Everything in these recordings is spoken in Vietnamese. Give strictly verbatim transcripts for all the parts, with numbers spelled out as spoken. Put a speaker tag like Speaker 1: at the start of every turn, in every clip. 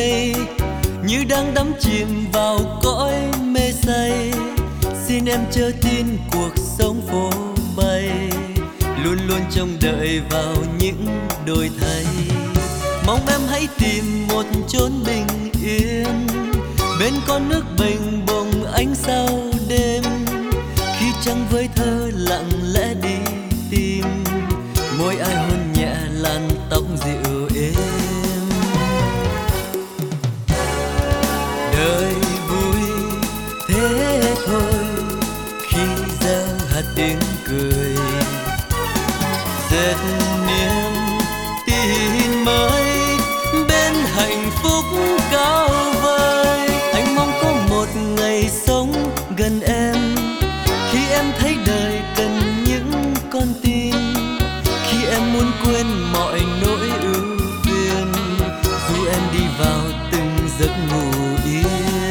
Speaker 1: mây, như đang đắm chìm vào cõi mê say. Xin em chớ tin cuộc sống phố bay, luôn luôn trông đợi vào những đổi thay. Mong em hãy tìm một chốn bình yên, bên con nước bềnh bồng ánh sao đêm. Khi trăng với thơ lặng lẽ đi tìm, môi ai hôn nhẹ làn tóc dịu êm. Đời vui thế thôi khi gieo hạt tiếng cười, dệt niềm tin mới bên hạnh phúc cao vời. Anh mong có một ngày sống gần em, khi em thấy đời cần những con tim, khi em muốn quên mọi nỗi ưu phiền, dù em đi vào từng giấc ngủ yên.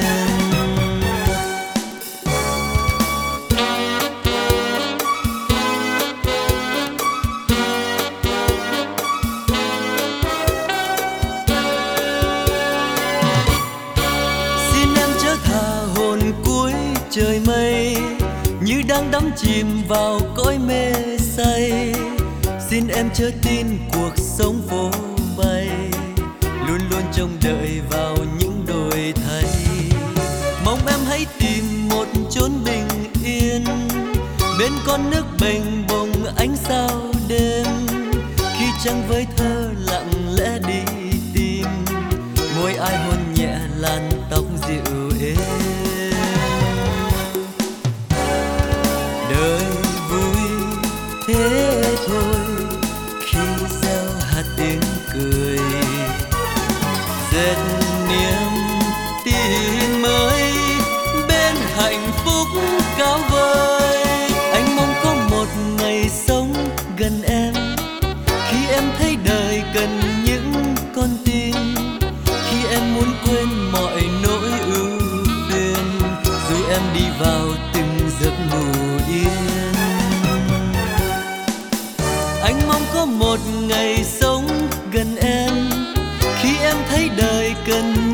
Speaker 1: Trời mây như đang đắm chìm vào cõi mê say. Xin em chớ tin cuộc sống phố bay, luôn luôn trông đợi vào những đổi thay. Mong em hãy tìm một chốn bình yên, bên con nước bềnh bồng ánh sao đêm. Khi trăng với thơ lặng lẽ đi tìm, môi ai hôn nhẹ làn tóc dịu êm. Đời vui thế thôi khi gieo hạt tiếng cười, dệt niềm tin mới bên hạnh phúc cao vời. Anh mong có một ngày sống gần em, khi em thấy đời cần những con tim, khi em muốn quên mọi nỗi ưu phiền, dù em đi vào từng giấc ngủ yên. Anh mong có một ngày sống gần em, khi em thấy đời cần